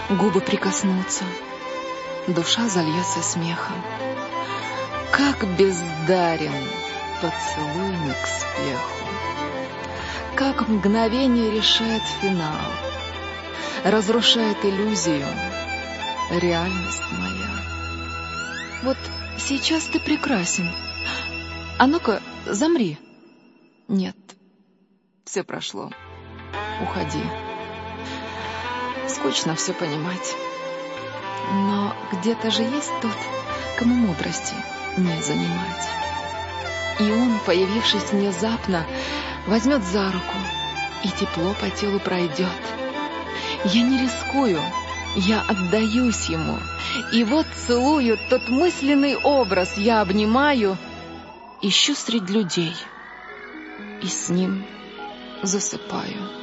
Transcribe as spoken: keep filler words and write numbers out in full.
Губы прикоснутся, душа зальется смехом. Как бездарен поцелуй к спеху, как мгновение решает финал, разрушает иллюзию реальность моя. Вот сейчас ты прекрасен, а ну-ка замри. Нет, все прошло, уходи. Скучно все понимать, но где-то же есть тот, кому мудрости не занимать. И он, появившись внезапно, возьмет за руку, и тепло по телу пройдет. Я не рискую, я отдаюсь ему, и вот целую тот мысленный образ, я обнимаю, ищу среди людей, и с ним засыпаю.